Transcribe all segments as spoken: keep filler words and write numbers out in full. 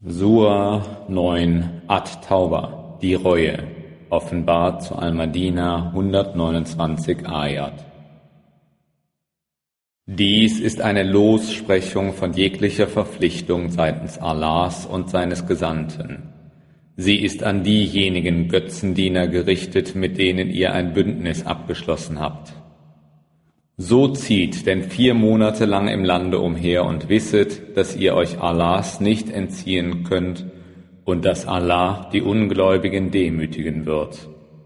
Sura neun At-Tauba, die Reue, offenbart zu Al-Madina, hundertneunundzwanzig Ayat. Dies ist eine Lossprechung von jeglicher Verpflichtung seitens Allahs und seines Gesandten. Sie ist an diejenigen Götzendiener gerichtet, mit denen ihr ein Bündnis abgeschlossen habt. So zieht denn vier Monate lang im Lande umher und wisset, dass ihr euch Allahs nicht entziehen könnt und dass Allah die Ungläubigen demütigen wird.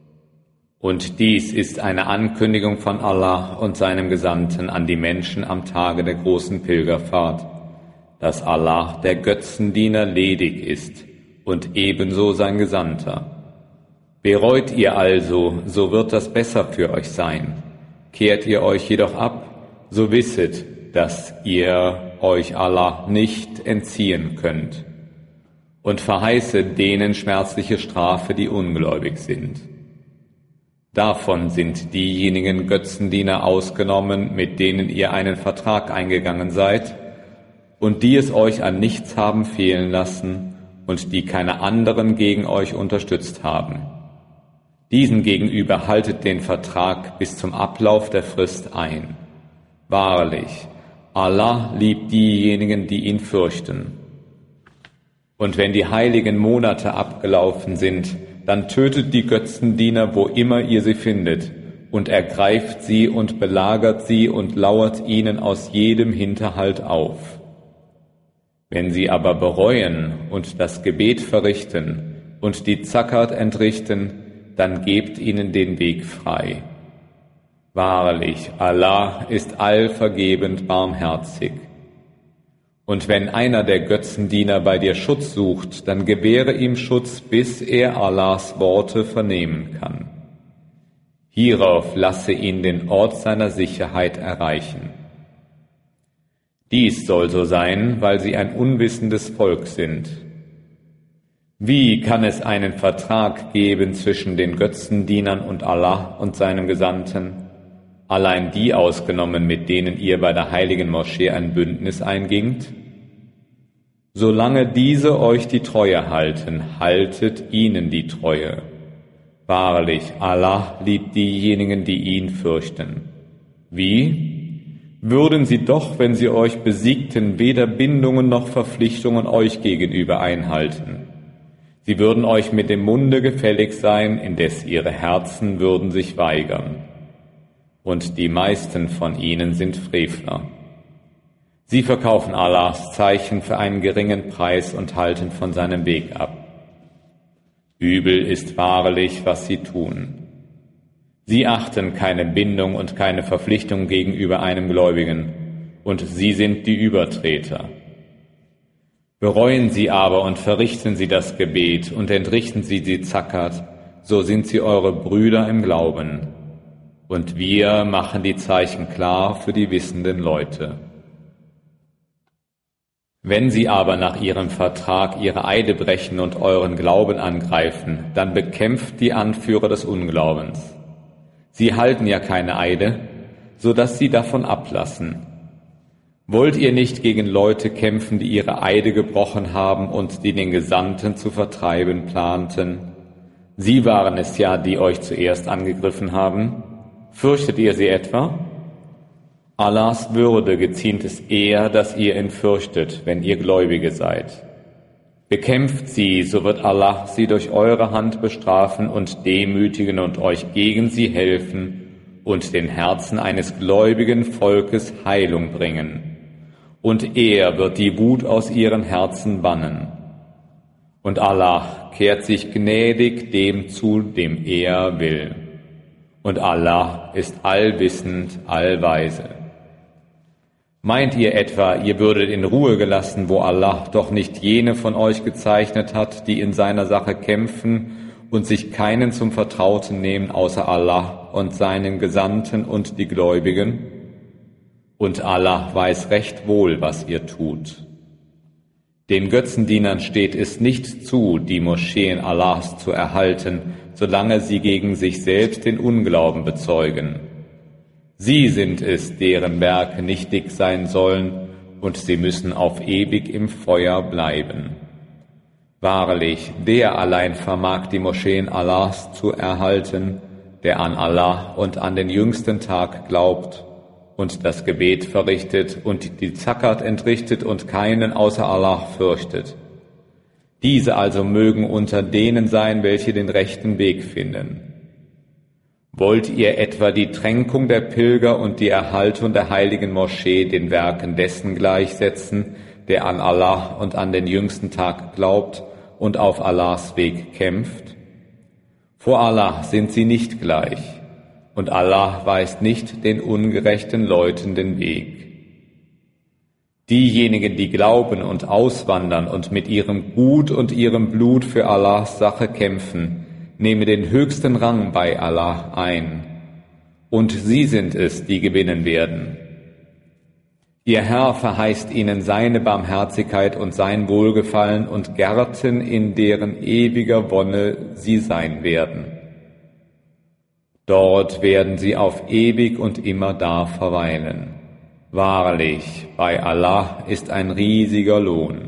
Und dies ist eine Ankündigung von Allah und seinem Gesandten an die Menschen am Tage der großen Pilgerfahrt, dass Allah der Götzendiener ledig ist und ebenso sein Gesandter. Bereut ihr also, so wird das besser für euch sein. Kehrt ihr euch jedoch ab, so wisset, dass ihr euch Allah nicht entziehen könnt. Und verheiße denen schmerzliche Strafe, die ungläubig sind. Davon sind diejenigen Götzendiener ausgenommen, mit denen ihr einen Vertrag eingegangen seid, und die es euch an nichts haben fehlen lassen und die keine anderen gegen euch unterstützt haben. Diesen gegenüber haltet den Vertrag bis zum Ablauf der Frist ein. Wahrlich, Allah liebt diejenigen, die ihn fürchten. Und wenn die heiligen Monate abgelaufen sind, dann tötet die Götzendiener, wo immer ihr sie findet, und ergreift sie und belagert sie und lauert ihnen aus jedem Hinterhalt auf. Wenn sie aber bereuen und das Gebet verrichten und die Zakat entrichten, dann gebt ihnen den Weg frei. Wahrlich, Allah ist allvergebend barmherzig. Und wenn einer der Götzendiener bei dir Schutz sucht, dann gewähre ihm Schutz, bis er Allahs Worte vernehmen kann. Hierauf lasse ihn den Ort seiner Sicherheit erreichen. Dies soll so sein, weil sie ein unwissendes Volk sind. Wie kann es einen Vertrag geben zwischen den Götzendienern und Allah und seinem Gesandten, allein die ausgenommen, mit denen ihr bei der heiligen Moschee ein Bündnis eingingt? Solange diese euch die Treue halten, haltet ihnen die Treue. Wahrlich, Allah liebt diejenigen, die ihn fürchten. Wie? Würden sie doch, wenn sie euch besiegten, weder Bindungen noch Verpflichtungen euch gegenüber einhalten. Sie würden euch mit dem Munde gefällig sein, indes ihre Herzen würden sich weigern. Und die meisten von ihnen sind Frevler. Sie verkaufen Allahs Zeichen für einen geringen Preis und halten von seinem Weg ab. Übel ist wahrlich, was sie tun. Sie achten keine Bindung und keine Verpflichtung gegenüber einem Gläubigen, und sie sind die Übertreter. Bereuen sie aber und verrichten sie das Gebet und entrichten sie die Zakat, so sind sie eure Brüder im Glauben. Und wir machen die Zeichen klar für die wissenden Leute. Wenn sie aber nach ihrem Vertrag ihre Eide brechen und euren Glauben angreifen, dann bekämpft die Anführer des Unglaubens. Sie halten ja keine Eide, so dass sie davon ablassen. Wollt ihr nicht gegen Leute kämpfen, die ihre Eide gebrochen haben und die den Gesandten zu vertreiben planten? Sie waren es ja, die euch zuerst angegriffen haben. Fürchtet ihr sie etwa? Allahs Würde geziemt es eher, dass ihr ihn fürchtet, wenn ihr Gläubige seid. Bekämpft sie, so wird Allah sie durch eure Hand bestrafen und demütigen und euch gegen sie helfen und den Herzen eines gläubigen Volkes Heilung bringen. Und er wird die Wut aus ihren Herzen bannen. Und Allah kehrt sich gnädig dem zu, dem er will. Und Allah ist allwissend, allweise. Meint ihr etwa, ihr würdet in Ruhe gelassen, wo Allah doch nicht jene von euch gezeichnet hat, die in seiner Sache kämpfen und sich keinen zum Vertrauten nehmen außer Allah und seinen Gesandten und die Gläubigen? Und Allah weiß recht wohl, was ihr tut. Den Götzendienern steht es nicht zu, die Moscheen Allahs zu erhalten, solange sie gegen sich selbst den Unglauben bezeugen. Sie sind es, deren Werke nichtig sein sollen, und sie müssen auf ewig im Feuer bleiben. Wahrlich, der allein vermag die Moscheen Allahs zu erhalten, der an Allah und an den jüngsten Tag glaubt und das Gebet verrichtet und die Zakat entrichtet und keinen außer Allah fürchtet. Diese also mögen unter denen sein, welche den rechten Weg finden. Wollt ihr etwa die Tränkung der Pilger und die Erhaltung der heiligen Moschee den Werken dessen gleichsetzen, der an Allah und an den jüngsten Tag glaubt und auf Allahs Weg kämpft? Vor Allah sind sie nicht gleich, und Allah weist nicht den ungerechten Leuten den Weg. Diejenigen, die glauben und auswandern und mit ihrem Gut und ihrem Blut für Allahs Sache kämpfen, nehmen den höchsten Rang bei Allah ein, und sie sind es, die gewinnen werden. Ihr Herr verheißt ihnen seine Barmherzigkeit und sein Wohlgefallen und Gärten, in deren ewiger Wonne sie sein werden. Dort werden sie auf ewig und immerdar verweilen. Wahrlich, bei Allah ist ein riesiger Lohn.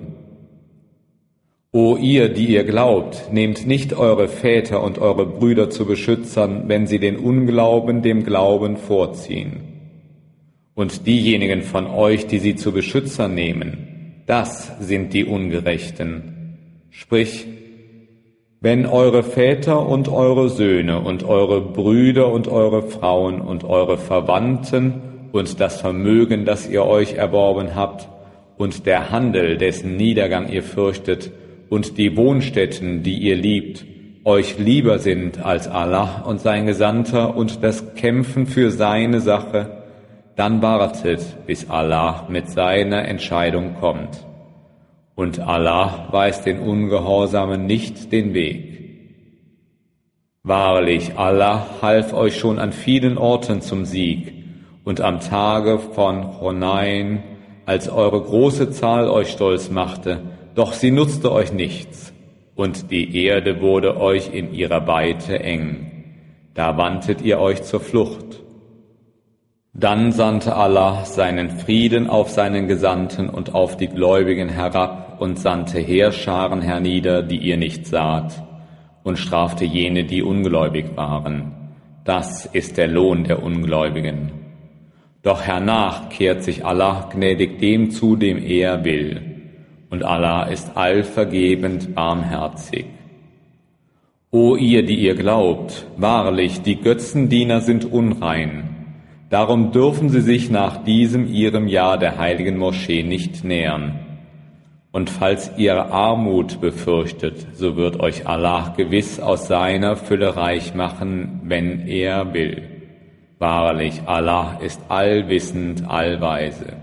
O ihr, die ihr glaubt, nehmt nicht eure Väter und eure Brüder zu Beschützern, wenn sie den Unglauben dem Glauben vorziehen. Und diejenigen von euch, die sie zu Beschützern nehmen, das sind die Ungerechten. Sprich, wenn eure Väter und eure Söhne und eure Brüder und eure Frauen und eure Verwandten und das Vermögen, das ihr euch erworben habt, und der Handel, dessen Niedergang ihr fürchtet, und die Wohnstätten, die ihr liebt, euch lieber sind als Allah und sein Gesandter und das Kämpfen für seine Sache, dann wartet, bis Allah mit seiner Entscheidung kommt. Und Allah weist den Ungehorsamen nicht den Weg. Wahrlich, Allah half euch schon an vielen Orten zum Sieg, und am Tage von Hunain, als eure große Zahl euch stolz machte, doch sie nutzte euch nichts, und die Erde wurde euch in ihrer Weite eng. Da wandtet ihr euch zur Flucht. Dann sandte Allah seinen Frieden auf seinen Gesandten und auf die Gläubigen herab und sandte Heerscharen hernieder, die ihr nicht saht, und strafte jene, die ungläubig waren. Das ist der Lohn der Ungläubigen. Doch hernach kehrt sich Allah gnädig dem zu, dem er will, und Allah ist allvergebend barmherzig. O ihr, die ihr glaubt, wahrlich, die Götzendiener sind unrein. Darum dürfen sie sich nach diesem ihrem Jahr der heiligen Moschee nicht nähern. Und falls ihr Armut befürchtet, so wird euch Allah gewiss aus seiner Fülle reich machen, wenn er will. Wahrlich, Allah ist allwissend, allweise.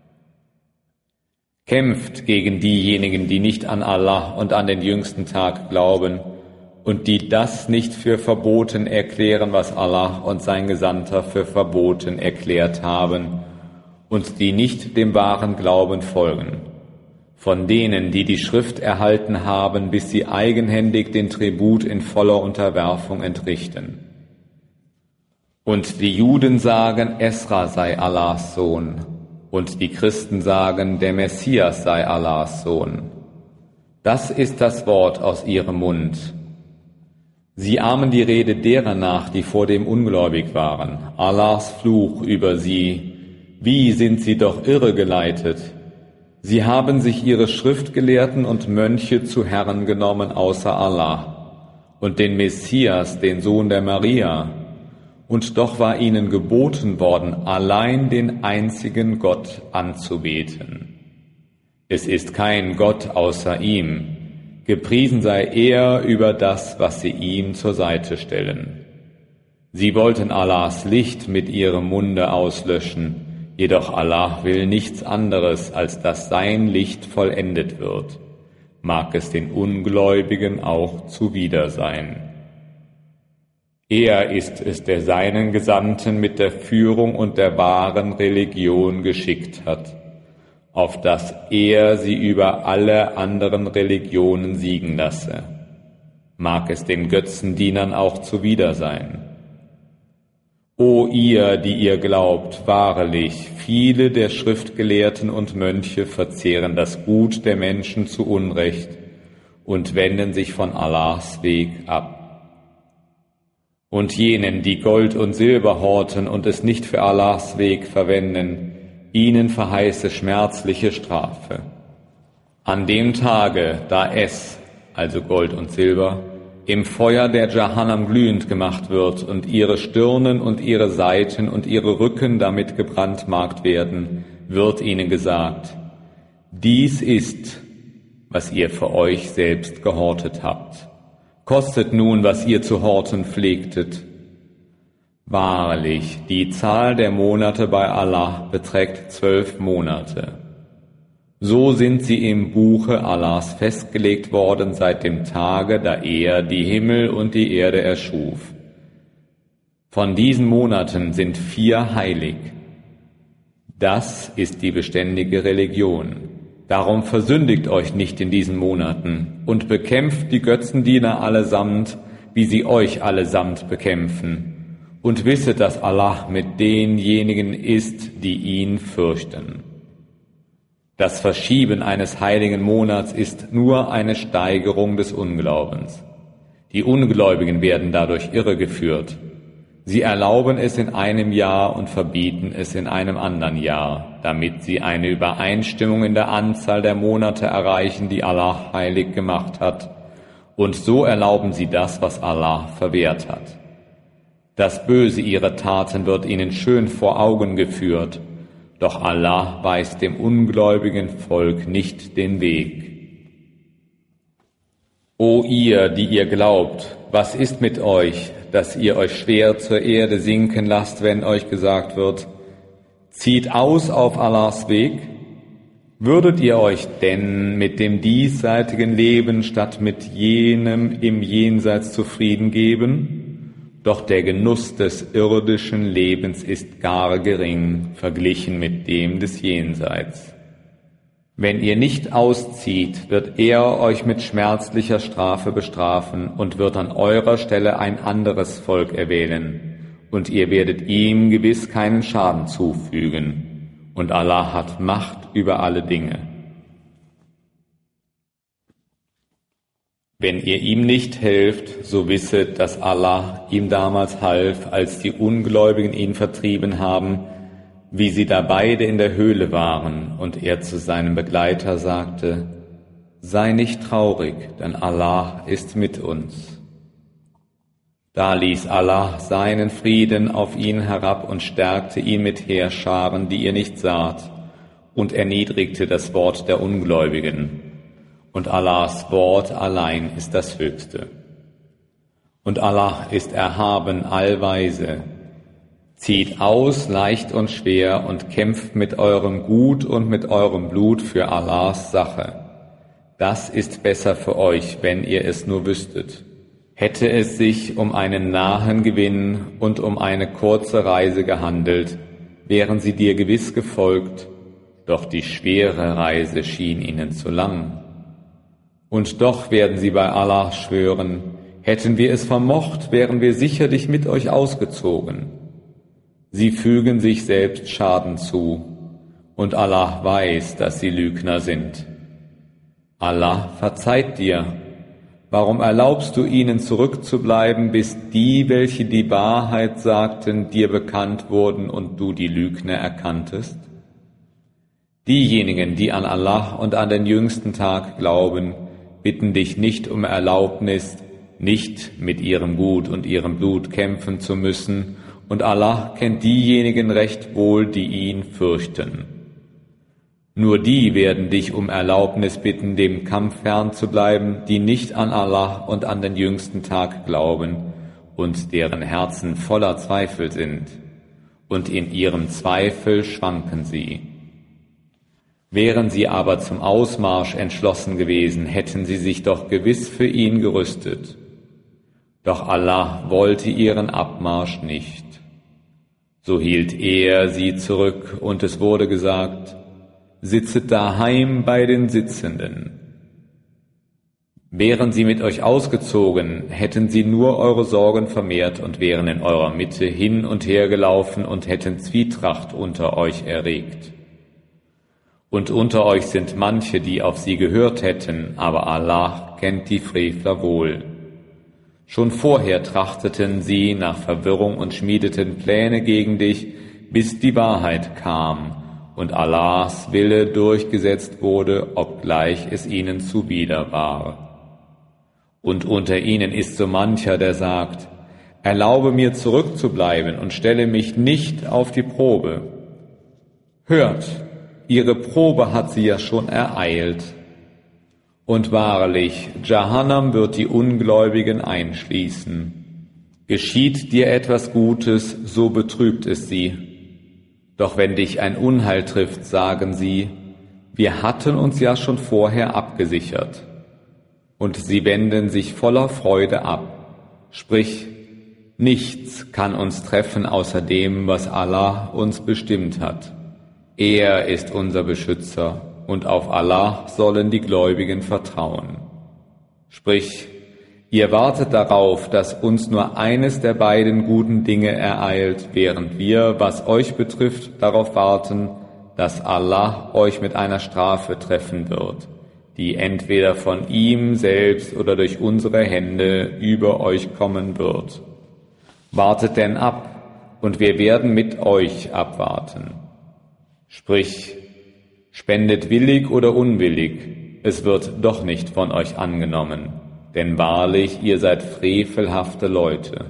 Kämpft gegen diejenigen, die nicht an Allah und an den jüngsten Tag glauben und die das nicht für verboten erklären, was Allah und sein Gesandter für verboten erklärt haben, und die nicht dem wahren Glauben folgen. Von denen, die die Schrift erhalten haben, bis sie eigenhändig den Tribut in voller Unterwerfung entrichten. Und die Juden sagen, Esra sei Allahs Sohn, und die Christen sagen, der Messias sei Allahs Sohn. Das ist das Wort aus ihrem Mund. Sie ahmen die Rede derer nach, die vor dem ungläubig waren. Allahs Fluch über sie. Wie sind sie doch irregeleitet? Sie haben sich ihre Schriftgelehrten und Mönche zu Herren genommen außer Allah und den Messias, den Sohn der Maria. Und doch war ihnen geboten worden, allein den einzigen Gott anzubeten. Es ist kein Gott außer ihm. Gepriesen sei er über das, was sie ihm zur Seite stellen. Sie wollten Allahs Licht mit ihrem Munde auslöschen, jedoch Allah will nichts anderes, als dass sein Licht vollendet wird. Mag es den Ungläubigen auch zuwider sein. Er ist es, der seinen Gesandten mit der Führung und der wahren Religion geschickt hat, auf dass er sie über alle anderen Religionen siegen lasse. Mag es den Götzendienern auch zuwider sein. O ihr, die ihr glaubt, wahrlich, viele der Schriftgelehrten und Mönche verzehren das Gut der Menschen zu Unrecht und wenden sich von Allahs Weg ab. Und jenen, die Gold und Silber horten und es nicht für Allahs Weg verwenden, ihnen verheiße schmerzliche Strafe. An dem Tage, da es, also Gold und Silber, im Feuer der Jahannam glühend gemacht wird und ihre Stirnen und ihre Seiten und ihre Rücken damit gebrandmarkt werden, wird ihnen gesagt: Dies ist, was ihr für euch selbst gehortet habt. Kostet nun, was ihr zu horten pflegtet. Wahrlich, die Zahl der Monate bei Allah beträgt zwölf Monate. So sind sie im Buche Allahs festgelegt worden seit dem Tage, da er die Himmel und die Erde erschuf. Von diesen Monaten sind vier heilig. Das ist die beständige Religion. Darum versündigt euch nicht in diesen Monaten und bekämpft die Götzendiener allesamt, wie sie euch allesamt bekämpfen. Und wisset, dass Allah mit denjenigen ist, die ihn fürchten. Das Verschieben eines heiligen Monats ist nur eine Steigerung des Unglaubens. Die Ungläubigen werden dadurch irregeführt. Sie erlauben es in einem Jahr und verbieten es in einem anderen Jahr, damit sie eine Übereinstimmung in der Anzahl der Monate erreichen, die Allah heilig gemacht hat. Und so erlauben sie das, was Allah verwehrt hat. Das Böse ihrer Taten wird ihnen schön vor Augen geführt, doch Allah weist dem ungläubigen Volk nicht den Weg. O ihr, die ihr glaubt, was ist mit euch, dass ihr euch schwer zur Erde sinken lasst, wenn euch gesagt wird: Zieht aus auf Allahs Weg? Würdet ihr euch denn mit dem diesseitigen Leben statt mit jenem im Jenseits zufrieden geben? Doch der Genuss des irdischen Lebens ist gar gering, verglichen mit dem des Jenseits. Wenn ihr nicht auszieht, wird er euch mit schmerzlicher Strafe bestrafen und wird an eurer Stelle ein anderes Volk erwählen, und ihr werdet ihm gewiss keinen Schaden zufügen, und Allah hat Macht über alle Dinge. Wenn ihr ihm nicht helft, so wisset, dass Allah ihm damals half, als die Ungläubigen ihn vertrieben haben, wie sie da beide in der Höhle waren, und er zu seinem Begleiter sagte: Sei nicht traurig, denn Allah ist mit uns. Da ließ Allah seinen Frieden auf ihn herab und stärkte ihn mit Heerscharen, die ihr nicht saht, und erniedrigte das Wort der Ungläubigen. Und Allahs Wort allein ist das Höchste. Und Allah ist erhaben allweise. Zieht aus, leicht und schwer, und kämpft mit eurem Gut und mit eurem Blut für Allahs Sache. Das ist besser für euch, wenn ihr es nur wüsstet. Hätte es sich um einen nahen Gewinn und um eine kurze Reise gehandelt, wären sie dir gewiss gefolgt, doch die schwere Reise schien ihnen zu lang. Und doch werden sie bei Allah schwören: Hätten wir es vermocht, wären wir sicherlich mit euch ausgezogen. Sie fügen sich selbst Schaden zu, und Allah weiß, dass sie Lügner sind. Allah verzeiht dir. Warum erlaubst du ihnen zurückzubleiben, bis die, welche die Wahrheit sagten, dir bekannt wurden und du die Lügner erkanntest? Diejenigen, die an Allah und an den jüngsten Tag glauben, bitten dich nicht um Erlaubnis, nicht mit ihrem Gut und ihrem Blut kämpfen zu müssen, und Allah kennt diejenigen recht wohl, die ihn fürchten. Nur die werden dich um Erlaubnis bitten, dem Kampf fernzubleiben, die nicht an Allah und an den jüngsten Tag glauben und deren Herzen voller Zweifel sind, und in ihrem Zweifel schwanken sie. Wären sie aber zum Ausmarsch entschlossen gewesen, hätten sie sich doch gewiss für ihn gerüstet. Doch Allah wollte ihren Abmarsch nicht. So hielt er sie zurück, und es wurde gesagt: Sitzet daheim bei den Sitzenden. Wären sie mit euch ausgezogen, hätten sie nur eure Sorgen vermehrt und wären in eurer Mitte hin und her gelaufen und hätten Zwietracht unter euch erregt. Und unter euch sind manche, die auf sie gehört hätten, aber Allah kennt die Frevler wohl. Schon vorher trachteten sie nach Verwirrung und schmiedeten Pläne gegen dich, bis die Wahrheit kam und Allahs Wille durchgesetzt wurde, obgleich es ihnen zuwider war. Und unter ihnen ist so mancher, der sagt, erlaube mir zurückzubleiben und stelle mich nicht auf die Probe. Hört, ihre Probe hat sie ja schon ereilt. Und wahrlich, Jahannam wird die Ungläubigen einschließen. Geschieht dir etwas Gutes, so betrübt es sie. Doch wenn dich ein Unheil trifft, sagen sie, wir hatten uns ja schon vorher abgesichert. Und sie wenden sich voller Freude ab. Sprich, nichts kann uns treffen außer dem, was Allah uns bestimmt hat. Er ist unser Beschützer, und auf Allah sollen die Gläubigen vertrauen. Sprich, ihr wartet darauf, dass uns nur eines der beiden guten Dinge ereilt, während wir, was euch betrifft, darauf warten, dass Allah euch mit einer Strafe treffen wird, die entweder von ihm selbst oder durch unsere Hände über euch kommen wird. Wartet denn ab, und wir werden mit euch abwarten. Sprich, spendet willig oder unwillig, es wird doch nicht von euch angenommen, denn wahrlich, ihr seid frevelhafte Leute.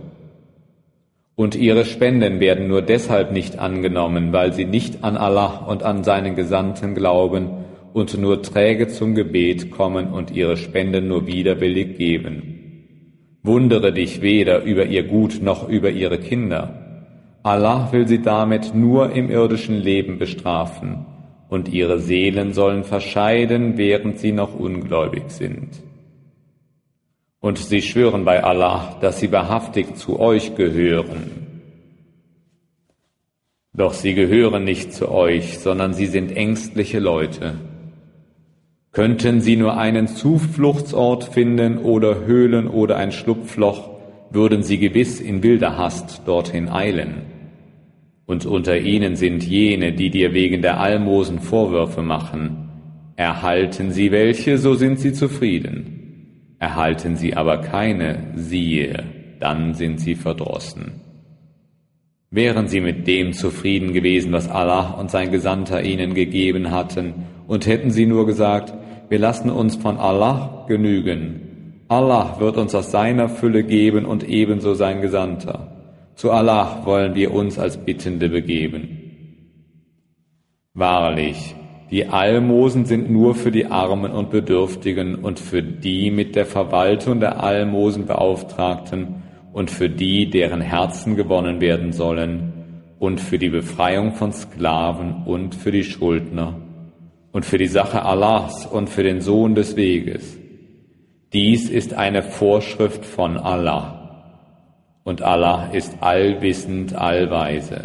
Und ihre Spenden werden nur deshalb nicht angenommen, weil sie nicht an Allah und an seinen Gesandten glauben und nur träge zum Gebet kommen und ihre Spenden nur widerwillig geben. Wundere dich weder über ihr Gut noch über ihre Kinder. Allah will sie damit nur im irdischen Leben bestrafen, und ihre Seelen sollen verscheiden, während sie noch ungläubig sind. Und sie schwören bei Allah, dass sie wahrhaftig zu euch gehören. Doch sie gehören nicht zu euch, sondern sie sind ängstliche Leute. Könnten sie nur einen Zufluchtsort finden oder Höhlen oder ein Schlupfloch, würden sie gewiss in wilder Hast dorthin eilen. Und unter ihnen sind jene, die dir wegen der Almosen Vorwürfe machen. Erhalten sie welche, so sind sie zufrieden. Erhalten sie aber keine, siehe, dann sind sie verdrossen. Wären sie mit dem zufrieden gewesen, was Allah und sein Gesandter ihnen gegeben hatten, und hätten sie nur gesagt, wir lassen uns von Allah genügen. Allah wird uns aus seiner Fülle geben und ebenso sein Gesandter. Zu Allah wollen wir uns als Bittende begeben. Wahrlich, die Almosen sind nur für die Armen und Bedürftigen und für die mit der Verwaltung der Almosen Beauftragten und für die, deren Herzen gewonnen werden sollen und für die Befreiung von Sklaven und für die Schuldner und für die Sache Allahs und für den Sohn des Weges. Dies ist eine Vorschrift von Allah. Und Allah ist allwissend, allweise.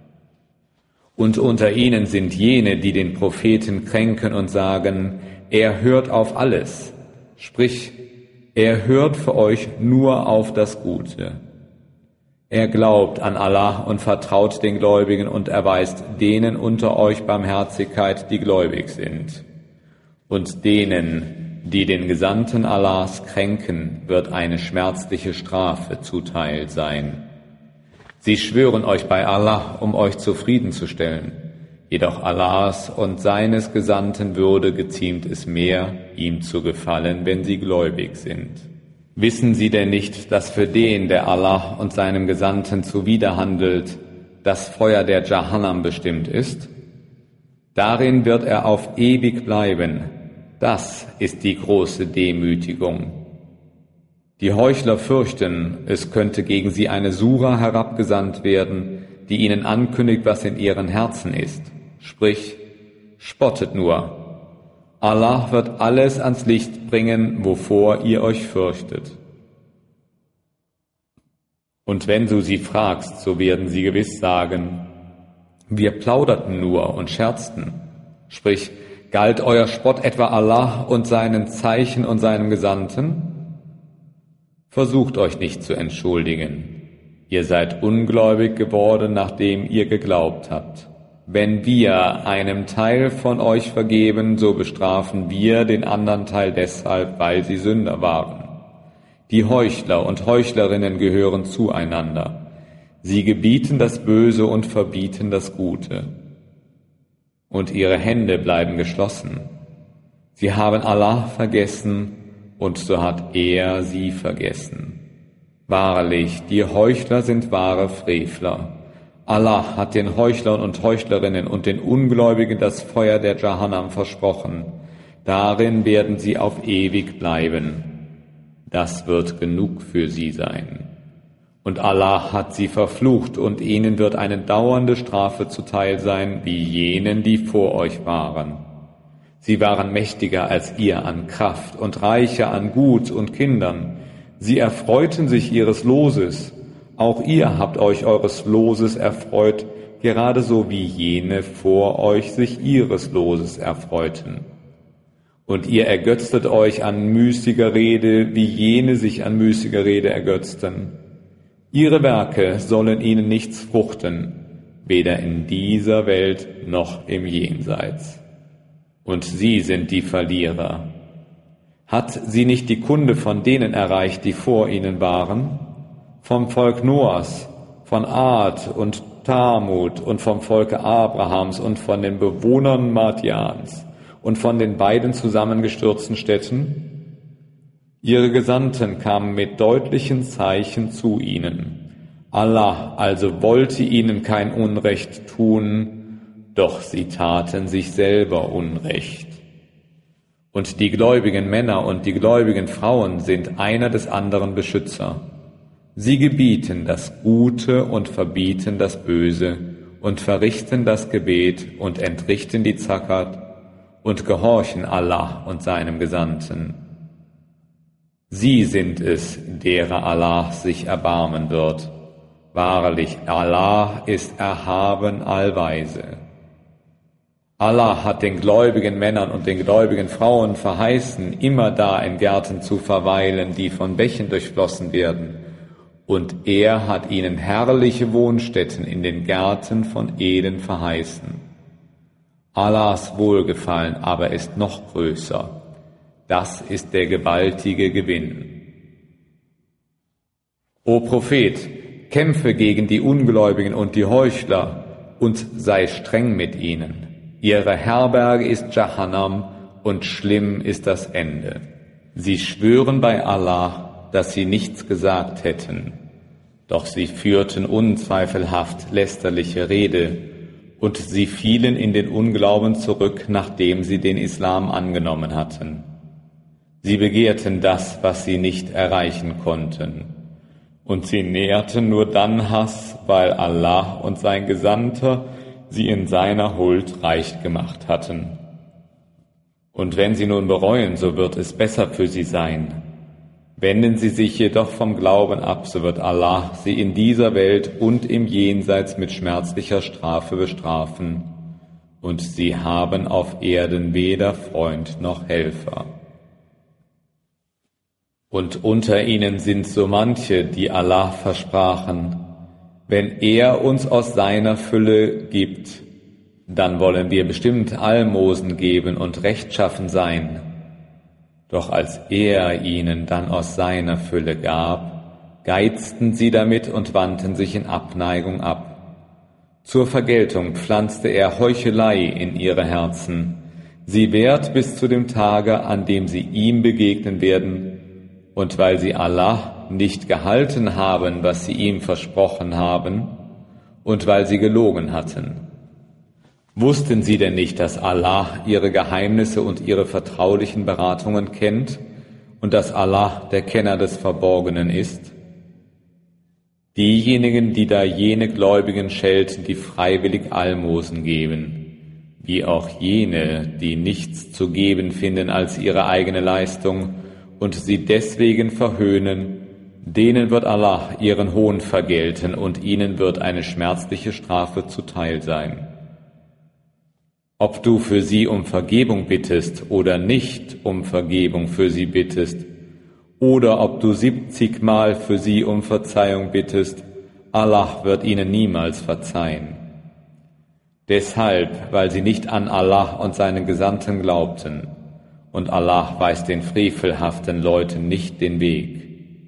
Und unter ihnen sind jene, die den Propheten kränken und sagen, er hört auf alles. Sprich, er hört für euch nur auf das Gute. Er glaubt an Allah und vertraut den Gläubigen und erweist denen unter euch Barmherzigkeit, die gläubig sind. Und denen, die den Gesandten Allahs kränken, wird eine schmerzliche Strafe zuteil sein. Sie schwören euch bei Allah, um euch zufriedenzustellen. Jedoch Allahs und seines Gesandten Würde geziemt es mehr, ihm zu gefallen, wenn sie gläubig sind. Wissen sie denn nicht, dass für den, der Allah und seinem Gesandten zuwiderhandelt, das Feuer der Jahannam bestimmt ist? Darin wird er auf ewig bleiben. Das ist die große Demütigung. Die Heuchler fürchten, es könnte gegen sie eine Sura herabgesandt werden, die ihnen ankündigt, was in ihren Herzen ist. Sprich, spottet nur. Allah wird alles ans Licht bringen, wovor ihr euch fürchtet. Und wenn du sie fragst, so werden sie gewiss sagen, wir plauderten nur und scherzten. Sprich, galt euer Spott etwa Allah und seinen Zeichen und seinem Gesandten? Versucht euch nicht zu entschuldigen. Ihr seid ungläubig geworden, nachdem ihr geglaubt habt. wenn wir einem Teil von euch vergeben, so bestrafen wir den anderen Teil deshalb, weil sie Sünder waren. Die Heuchler und Heuchlerinnen gehören zueinander. Sie gebieten das Böse und verbieten das Gute. Und ihre Hände bleiben geschlossen. Sie haben Allah vergessen, und so hat er sie vergessen. Wahrlich, die Heuchler sind wahre Frevler. Allah hat den Heuchlern und Heuchlerinnen und den Ungläubigen das Feuer der Jahannam versprochen. Darin werden sie auf ewig bleiben. Das wird genug für sie sein. Und Allah hat sie verflucht, und ihnen wird eine dauernde Strafe zuteil sein, wie jenen, die vor euch waren. Sie waren mächtiger als ihr an Kraft und reicher an Gut und Kindern. Sie erfreuten sich ihres Loses. Auch ihr habt euch eures Loses erfreut, gerade so wie jene vor euch sich ihres Loses erfreuten. Und ihr ergötztet euch an müßiger Rede, wie jene sich an müßiger Rede ergötzten. Ihre Werke sollen ihnen nichts fruchten, weder in dieser Welt noch im Jenseits. Und sie sind die Verlierer. Hat sie nicht die Kunde von denen erreicht, die vor ihnen waren? Vom Volk Noahs, von Ad und Thamud und vom Volke Abrahams und von den Bewohnern Madians und von den beiden zusammengestürzten Städten? Ihre Gesandten kamen mit deutlichen Zeichen zu ihnen. Allah also wollte ihnen kein Unrecht tun, doch sie taten sich selber Unrecht. Und die gläubigen Männer und die gläubigen Frauen sind einer des anderen Beschützer. Sie gebieten das Gute und verbieten das Böse und verrichten das Gebet und entrichten die Zakat und gehorchen Allah und seinem Gesandten. Sie sind es, derer Allah sich erbarmen wird. Wahrlich, Allah ist erhaben allweise. Allah hat den gläubigen Männern und den gläubigen Frauen verheißen, immer da in Gärten zu verweilen, die von Bächen durchflossen werden. Und er hat ihnen herrliche Wohnstätten in den Gärten von Eden verheißen. Allahs Wohlgefallen aber ist noch größer. Das ist der gewaltige Gewinn. O Prophet, kämpfe gegen die Ungläubigen und die Heuchler und sei streng mit ihnen. Ihre Herberge ist Jahannam und schlimm ist das Ende. Sie schwören bei Allah, dass sie nichts gesagt hätten. Doch sie führten unzweifelhaft lästerliche Rede und sie fielen in den Unglauben zurück, nachdem sie den Islam angenommen hatten. Sie begehrten das, was sie nicht erreichen konnten. Und sie nährten nur dann Hass, weil Allah und sein Gesandter sie in seiner Huld reich gemacht hatten. Und wenn sie nun bereuen, so wird es besser für sie sein. Wenden sie sich jedoch vom Glauben ab, so wird Allah sie in dieser Welt und im Jenseits mit schmerzlicher Strafe bestrafen. Und sie haben auf Erden weder Freund noch Helfer. Und unter ihnen sind so manche, die Allah versprachen: Wenn er uns aus seiner Fülle gibt, dann wollen wir bestimmt Almosen geben und rechtschaffen sein. Doch als er ihnen dann aus seiner Fülle gab, geizten sie damit und wandten sich in Abneigung ab. Zur Vergeltung pflanzte er Heuchelei in ihre Herzen. Sie währt bis zu dem Tage, an dem sie ihm begegnen werden, und weil sie Allah nicht gehalten haben, was sie ihm versprochen haben, und weil sie gelogen hatten. Wussten sie denn nicht, dass Allah ihre Geheimnisse und ihre vertraulichen Beratungen kennt und dass Allah der Kenner des Verborgenen ist? Diejenigen, die da jene Gläubigen schelten, die freiwillig Almosen geben, wie auch jene, die nichts zu geben finden als ihre eigene Leistung und sie deswegen verhöhnen, denen wird Allah ihren Hohn vergelten und ihnen wird eine schmerzliche Strafe zuteil sein. Ob du für sie um Vergebung bittest oder nicht um Vergebung für sie bittest, oder ob du siebzigmal für sie um Verzeihung bittest, Allah wird ihnen niemals verzeihen. Deshalb, weil sie nicht an Allah und seinen Gesandten glaubten, und Allah weist den frevelhaften Leuten nicht den Weg.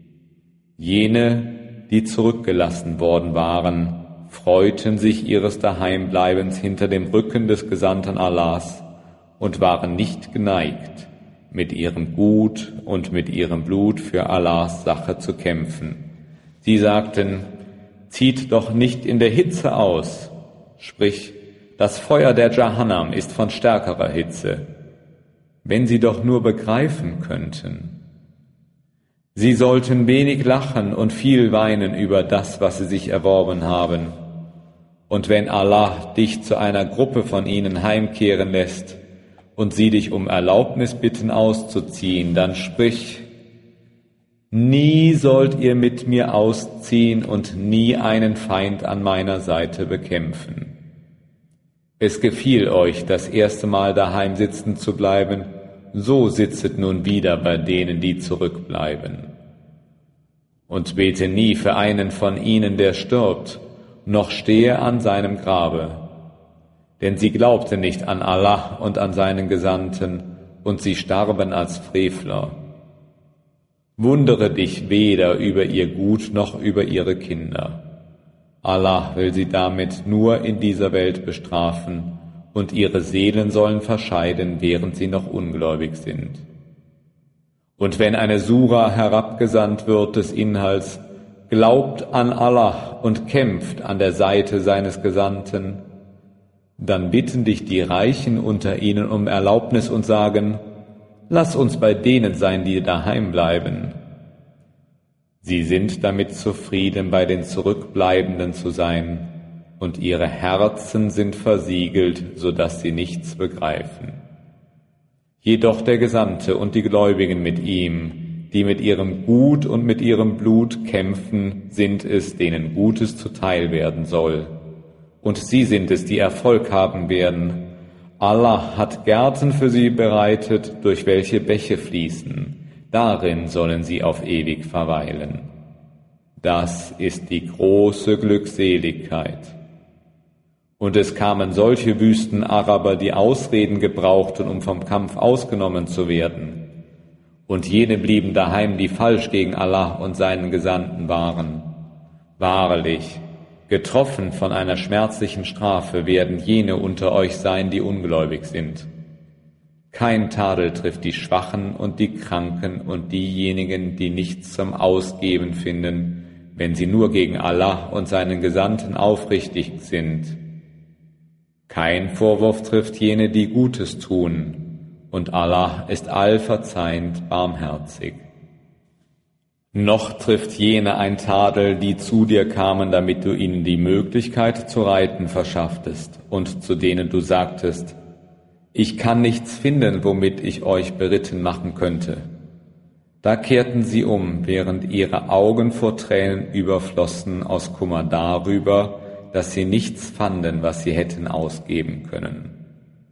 Jene, die zurückgelassen worden waren, freuten sich ihres Daheimbleibens hinter dem Rücken des Gesandten Allahs und waren nicht geneigt, mit ihrem Gut und mit ihrem Blut für Allahs Sache zu kämpfen. Sie sagten, zieht doch nicht in der Hitze aus, sprich, das Feuer der Jahannam ist von stärkerer Hitze. Wenn sie doch nur begreifen könnten. Sie sollten wenig lachen und viel weinen über das, was sie sich erworben haben. Und wenn Allah dich zu einer Gruppe von ihnen heimkehren lässt und sie dich um Erlaubnis bitten auszuziehen, dann sprich, nie sollt ihr mit mir ausziehen und nie einen Feind an meiner Seite bekämpfen. Es gefiel euch, das erste Mal daheim sitzen zu bleiben, so sitzet nun wieder bei denen, die zurückbleiben. Und bete nie für einen von ihnen, der stirbt, noch stehe an seinem Grabe. Denn sie glaubten nicht an Allah und an seinen Gesandten, und sie starben als Frevler. Wundere dich weder über ihr Gut noch über ihre Kinder. Allah will sie damit nur in dieser Welt bestrafen, und ihre Seelen sollen verscheiden, während sie noch ungläubig sind. Und wenn eine Sura herabgesandt wird des Inhalts, glaubt an Allah und kämpft an der Seite seines Gesandten, dann bitten dich die Reichen unter ihnen um Erlaubnis und sagen, lass uns bei denen sein, die daheim bleiben. Sie sind damit zufrieden, bei den Zurückbleibenden zu sein, und ihre Herzen sind versiegelt, so dass sie nichts begreifen. Jedoch der Gesandte und die Gläubigen mit ihm, die mit ihrem Gut und mit ihrem Blut kämpfen, sind es, denen Gutes zuteil werden soll. Und sie sind es, die Erfolg haben werden. Allah hat Gärten für sie bereitet, durch welche Bäche fließen. Darin sollen sie auf ewig verweilen. Das ist die große Glückseligkeit. Und es kamen solche Wüstenaraber, die Ausreden gebrauchten, um vom Kampf ausgenommen zu werden. Und jene blieben daheim, die falsch gegen Allah und seinen Gesandten waren. Wahrlich, getroffen von einer schmerzlichen Strafe werden jene unter euch sein, die ungläubig sind. Kein Tadel trifft die Schwachen und die Kranken und diejenigen, die nichts zum Ausgeben finden, wenn sie nur gegen Allah und seinen Gesandten aufrichtig sind. Kein Vorwurf trifft jene, die Gutes tun, und Allah ist allverzeihend barmherzig. Noch trifft jene ein Tadel, die zu dir kamen, damit du ihnen die Möglichkeit zu reiten verschafftest, und zu denen du sagtest, ich kann nichts finden, womit ich euch beritten machen könnte. Da kehrten sie um, während ihre Augen vor Tränen überflossen aus Kummer darüber, dass sie nichts fanden, was sie hätten ausgeben können.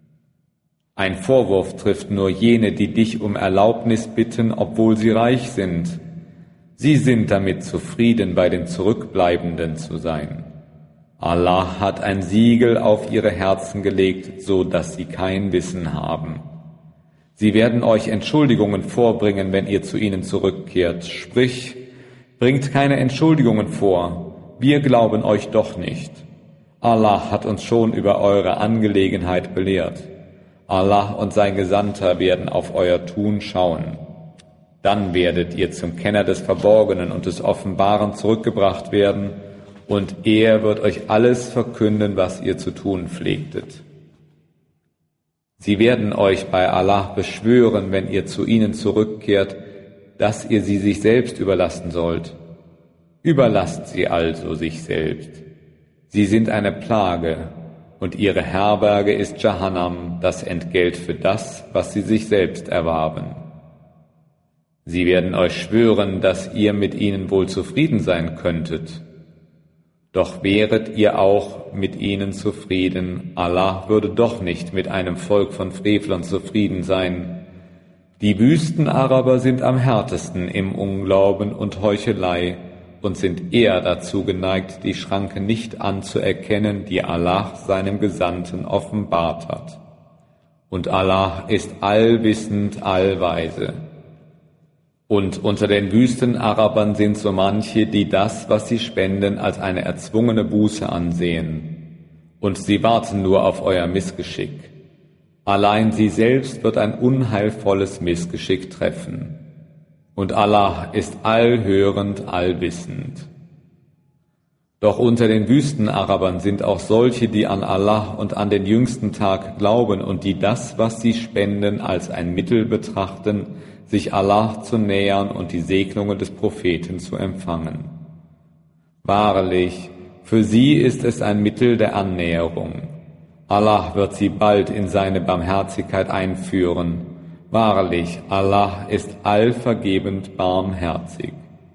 Ein Vorwurf trifft nur jene, die dich um Erlaubnis bitten, obwohl sie reich sind. Sie sind damit zufrieden, bei den Zurückbleibenden zu sein. Allah hat ein Siegel auf ihre Herzen gelegt, so dass sie kein Wissen haben. Sie werden euch Entschuldigungen vorbringen, wenn ihr zu ihnen zurückkehrt. Sprich, bringt keine Entschuldigungen vor. Wir glauben euch doch nicht. Allah hat uns schon über eure Angelegenheit belehrt. Allah und sein Gesandter werden auf euer Tun schauen. Dann werdet ihr zum Kenner des Verborgenen und des Offenbaren zurückgebracht werden, und er wird euch alles verkünden, was ihr zu tun pflegtet. Sie werden euch bei Allah beschwören, wenn ihr zu ihnen zurückkehrt, dass ihr sie sich selbst überlassen sollt. Überlasst sie also sich selbst. Sie sind eine Plage, und ihre Herberge ist Jahannam, das Entgelt für das, was sie sich selbst erwarben. Sie werden euch schwören, dass ihr mit ihnen wohl zufrieden sein könntet. Doch wäret ihr auch mit ihnen zufrieden, Allah würde doch nicht mit einem Volk von Frevlern zufrieden sein. Die Wüstenaraber sind am härtesten im Unglauben und Heuchelei, und sind eher dazu geneigt, die Schranke nicht anzuerkennen, die Allah seinem Gesandten offenbart hat. Und Allah ist allwissend, allweise. Und unter den Wüstenarabern sind so manche, die das, was sie spenden, als eine erzwungene Buße ansehen. Und sie warten nur auf euer Missgeschick. Allein sie selbst wird ein unheilvolles Missgeschick treffen. Und Allah ist allhörend, allwissend. Doch unter den Wüstenarabern sind auch solche, die an Allah und an den jüngsten Tag glauben und die das, was sie spenden, als ein Mittel betrachten, sich Allah zu nähern und die Segnungen des Propheten zu empfangen. Wahrlich, für sie ist es ein Mittel der Annäherung. Allah wird sie bald in seine Barmherzigkeit einführen. Wahrlich, Allah ist allvergebend barmherzig.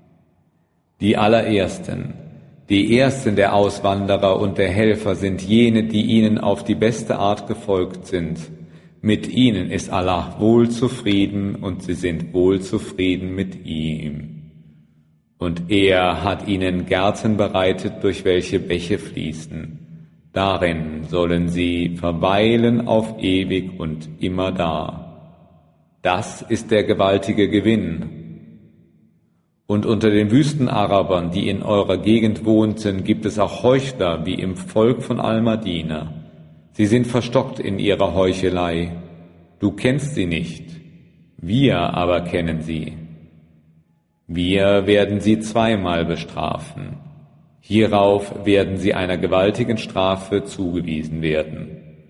Die allerersten, die ersten der Auswanderer und der Helfer sind jene, die ihnen auf die beste Art gefolgt sind. Mit ihnen ist Allah wohl zufrieden und sie sind wohl zufrieden mit ihm. Und er hat ihnen Gärten bereitet, durch welche Bäche fließen. Darin sollen sie verweilen auf ewig und immerdar. Das ist der gewaltige Gewinn. Und unter den Wüstenarabern, die in eurer Gegend wohnten, gibt es auch Heuchler wie im Volk von Al-Madina. Sie sind verstockt in ihrer Heuchelei. Du kennst sie nicht, wir aber kennen sie. Wir werden sie zweimal bestrafen. Hierauf werden sie einer gewaltigen Strafe zugewiesen werden.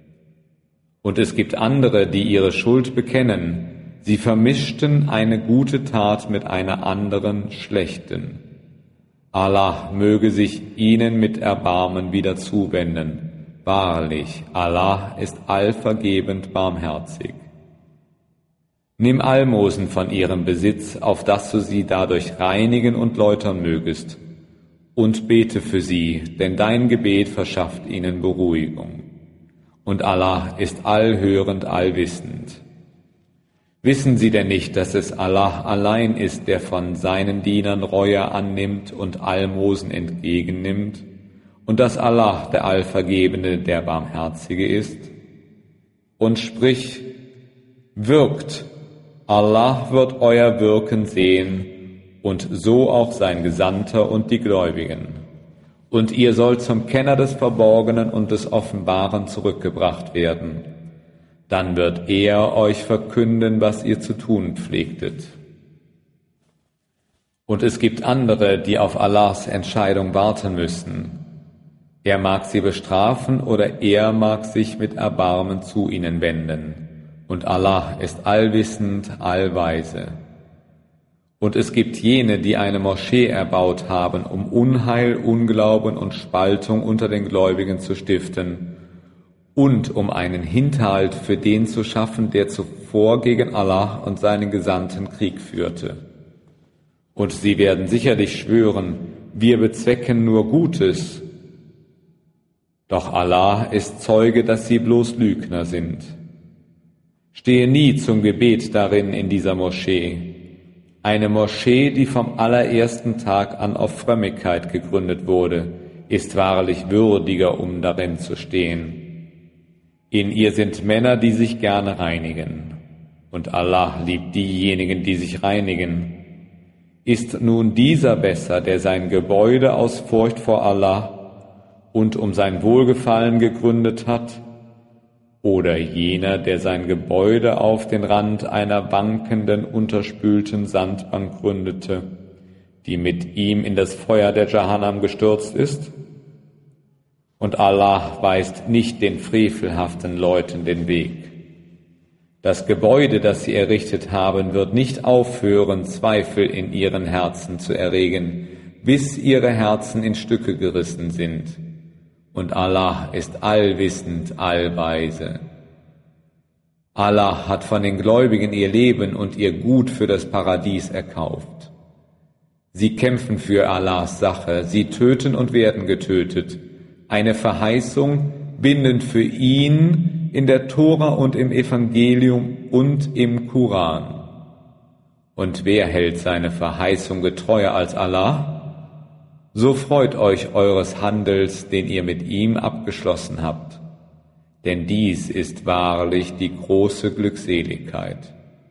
Und es gibt andere, die ihre Schuld bekennen. Sie vermischten eine gute Tat mit einer anderen schlechten. Allah möge sich ihnen mit Erbarmen wieder zuwenden. Wahrlich, Allah ist allvergebend barmherzig. Nimm Almosen von ihrem Besitz, auf dass du sie dadurch reinigen und läutern mögest. Und bete für sie, denn dein Gebet verschafft ihnen Beruhigung. Und Allah ist allhörend, allwissend. Wissen sie denn nicht, dass es Allah allein ist, der von seinen Dienern Reue annimmt und Almosen entgegennimmt, und dass Allah der Allvergebende, der Barmherzige ist? Und sprich, wirkt, Allah wird euer Wirken sehen, und so auch sein Gesandter und die Gläubigen. Und ihr sollt zum Kenner des Verborgenen und des Offenbaren zurückgebracht werden. Dann wird er euch verkünden, was ihr zu tun pflegtet. Und es gibt andere, die auf Allahs Entscheidung warten müssen. Er mag sie bestrafen oder er mag sich mit Erbarmen zu ihnen wenden. Und Allah ist allwissend, allweise. Und es gibt jene, die eine Moschee erbaut haben, um Unheil, Unglauben und Spaltung unter den Gläubigen zu stiften und um einen Hinterhalt für den zu schaffen, der zuvor gegen Allah und seinen Gesandten Krieg führte. Und sie werden sicherlich schwören, wir bezwecken nur Gutes. Doch Allah ist Zeuge, dass sie bloß Lügner sind. Stehe nie zum Gebet darin in dieser Moschee. Eine Moschee, die vom allerersten Tag an auf Frömmigkeit gegründet wurde, ist wahrlich würdiger, um darin zu stehen. In ihr sind Männer, die sich gerne reinigen. Und Allah liebt diejenigen, die sich reinigen. Ist nun dieser besser, der sein Gebäude aus Furcht vor Allah und um sein Wohlgefallen gegründet hat, oder jener, der sein Gebäude auf den Rand einer wankenden, unterspülten Sandbank gründete, die mit ihm in das Feuer der Jahannam gestürzt ist? Und Allah weist nicht den frevelhaften Leuten den Weg. Das Gebäude, das sie errichtet haben, wird nicht aufhören, Zweifel in ihren Herzen zu erregen, bis ihre Herzen in Stücke gerissen sind. Und Allah ist allwissend, allweise. Allah hat von den Gläubigen ihr Leben und ihr Gut für das Paradies erkauft. Sie kämpfen für Allahs Sache, sie töten und werden getötet. Eine Verheißung, bindend für ihn in der Tora und im Evangelium und im Koran. Und wer hält seine Verheißung getreuer als Allah? so freut euch eures Handels, den ihr mit ihm abgeschlossen habt, denn dies ist wahrlich die große Glückseligkeit.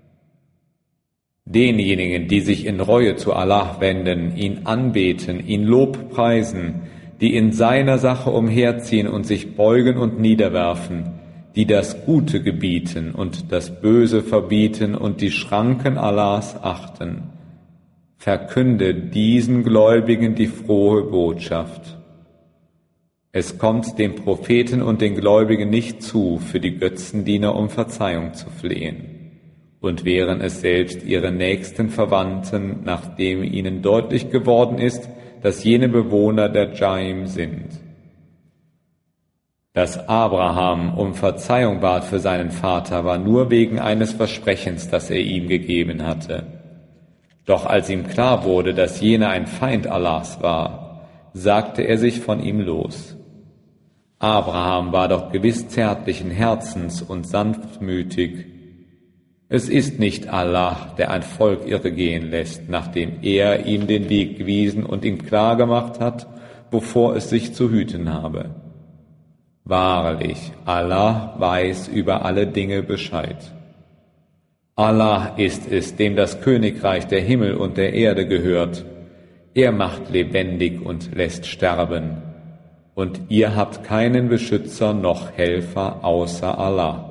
Denjenigen, die sich in Reue zu Allah wenden, ihn anbeten, ihn lobpreisen, die in seiner Sache umherziehen und sich beugen und niederwerfen, die das Gute gebieten und das Böse verbieten und die Schranken Allahs achten, verkünde diesen Gläubigen die frohe Botschaft. Es kommt dem Propheten und den Gläubigen nicht zu, für die Götzendiener um Verzeihung zu flehen. Und wären es selbst ihre nächsten Verwandten, nachdem ihnen deutlich geworden ist, dass jene Bewohner der Jaim sind. Dass Abraham um Verzeihung bat für seinen Vater, war nur wegen eines Versprechens, das er ihm gegeben hatte. Doch als ihm klar wurde, dass jener ein Feind Allahs war, sagte er sich von ihm los. Abraham war doch gewiss zärtlichen Herzens und sanftmütig. Es ist nicht Allah, der ein Volk irregehen lässt, nachdem er ihm den Weg gewiesen und ihm klar gemacht hat, wovor es sich zu hüten habe. Wahrlich, Allah weiß über alle Dinge Bescheid. Allah ist es, dem das Königreich der Himmel und der Erde gehört. Er macht lebendig und lässt sterben. Und ihr habt keinen Beschützer noch Helfer außer Allah.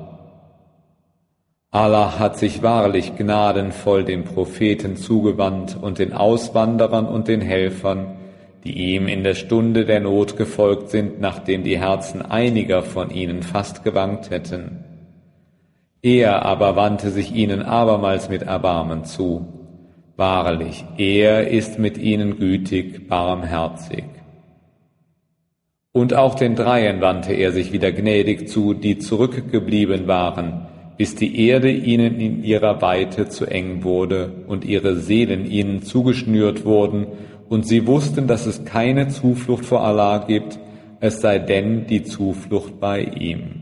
Allah hat sich wahrlich gnadenvoll den Propheten zugewandt und den Auswanderern und den Helfern, die ihm in der Stunde der Not gefolgt sind, nachdem die Herzen einiger von ihnen fast gewankt hätten. Er aber wandte sich ihnen abermals mit Erbarmen zu. Wahrlich, er ist mit ihnen gütig, barmherzig. Und auch den Dreien wandte er sich wieder gnädig zu, die zurückgeblieben waren, bis die Erde ihnen in ihrer Weite zu eng wurde und ihre Seelen ihnen zugeschnürt wurden, und sie wussten, dass es keine Zuflucht vor Allah gibt, es sei denn die Zuflucht bei ihm.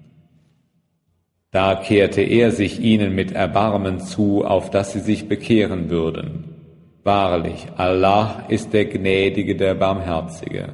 Da kehrte er sich ihnen mit Erbarmen zu, auf dass sie sich bekehren würden. Wahrlich, Allah ist der Gnädige, der Barmherzige.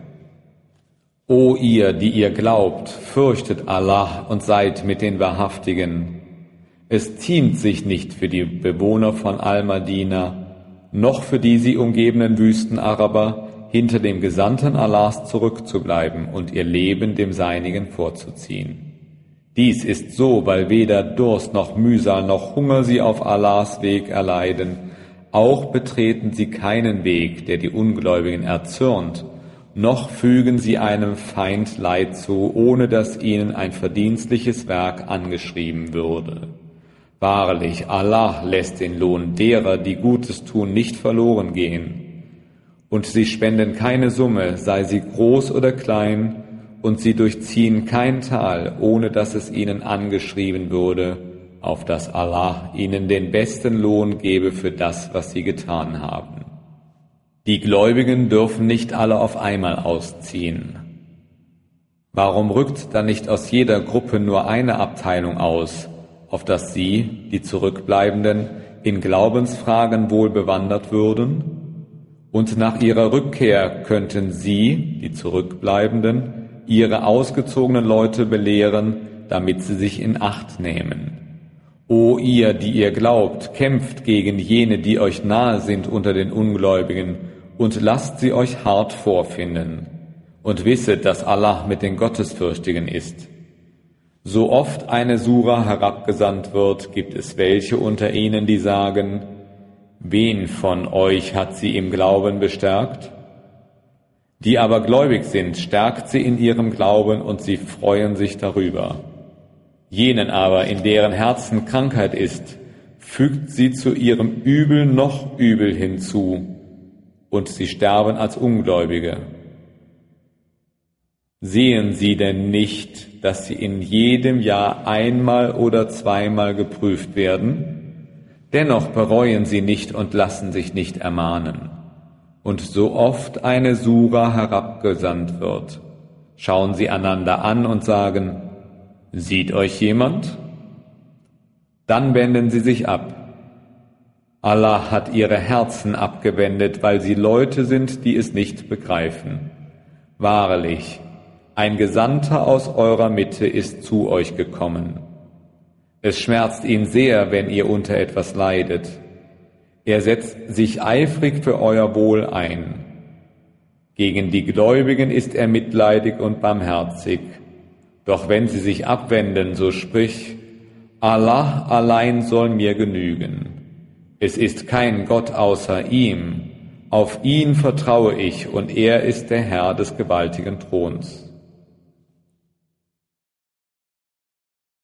O ihr, die ihr glaubt, fürchtet Allah und seid mit den Wahrhaftigen. Es ziemt sich nicht für die Bewohner von Al-Madina, noch für die sie umgebenen Wüstenaraber, hinter dem Gesandten Allahs zurückzubleiben und ihr Leben dem Seinigen vorzuziehen. Dies ist so, weil weder Durst noch Mühsal noch Hunger sie auf Allahs Weg erleiden, auch betreten sie keinen Weg, der die Ungläubigen erzürnt, noch fügen sie einem Feind Leid zu, ohne dass ihnen ein verdienstliches Werk angeschrieben würde. Wahrlich, Allah lässt den Lohn derer, die Gutes tun, nicht verloren gehen. Und sie spenden keine Summe, sei sie groß oder klein, und sie durchziehen kein Tal, ohne dass es ihnen angeschrieben würde, auf dass Allah ihnen den besten Lohn gebe für das, was sie getan haben. Die Gläubigen dürfen nicht alle auf einmal ausziehen. Warum rückt dann nicht aus jeder Gruppe nur eine Abteilung aus, auf dass sie, die Zurückbleibenden, in Glaubensfragen wohl bewandert würden? Und nach ihrer Rückkehr könnten sie, die Zurückbleibenden, ihre ausgezogenen Leute belehren, damit sie sich in Acht nehmen. O ihr, die ihr glaubt, kämpft gegen jene, die euch nahe sind unter den Ungläubigen, und lasst sie euch hart vorfinden. Und wisset, dass Allah mit den Gottesfürchtigen ist. So oft eine Sura herabgesandt wird, gibt es welche unter ihnen, die sagen, wen von euch hat sie im Glauben bestärkt? Die aber gläubig sind, stärkt sie in ihrem Glauben und sie freuen sich darüber. Jenen aber, in deren Herzen Krankheit ist, fügt sie zu ihrem Übel noch Übel hinzu, und sie sterben als Ungläubige. Sehen sie denn nicht, dass sie in jedem Jahr einmal oder zweimal geprüft werden? Dennoch bereuen sie nicht und lassen sich nicht ermahnen. Und so oft eine Sura herabgesandt wird, schauen sie einander an und sagen, sieht euch jemand? Dann wenden sie sich ab. Allah hat ihre Herzen abgewendet, weil sie Leute sind, die es nicht begreifen. Wahrlich, ein Gesandter aus eurer Mitte ist zu euch gekommen. Es schmerzt ihn sehr, wenn ihr unter etwas leidet. Er setzt sich eifrig für euer Wohl ein. Gegen die Gläubigen ist er mitleidig und barmherzig. Doch wenn sie sich abwenden, so sprich, Allah allein soll mir genügen. Es ist kein Gott außer ihm. Auf ihn vertraue ich und er ist der Herr des gewaltigen Throns.